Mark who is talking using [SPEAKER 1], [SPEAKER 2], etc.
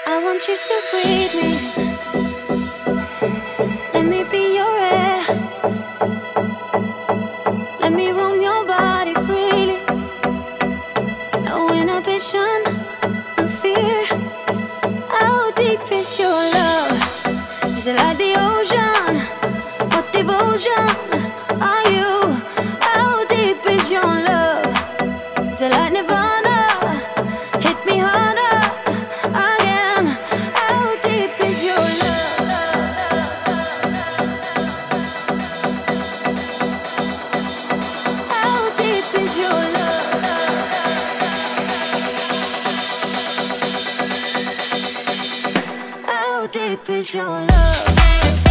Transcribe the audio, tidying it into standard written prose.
[SPEAKER 1] I want you to breathe me. Let me be your air. Let me roam your body freely. No inhibition, no fear. How deep is your love? Is it like the ocean? What devotion are you? How deep is your love? Is it like Nirvana? Hit me harder again. How deep is your love? How deep is your love? How deep is your love?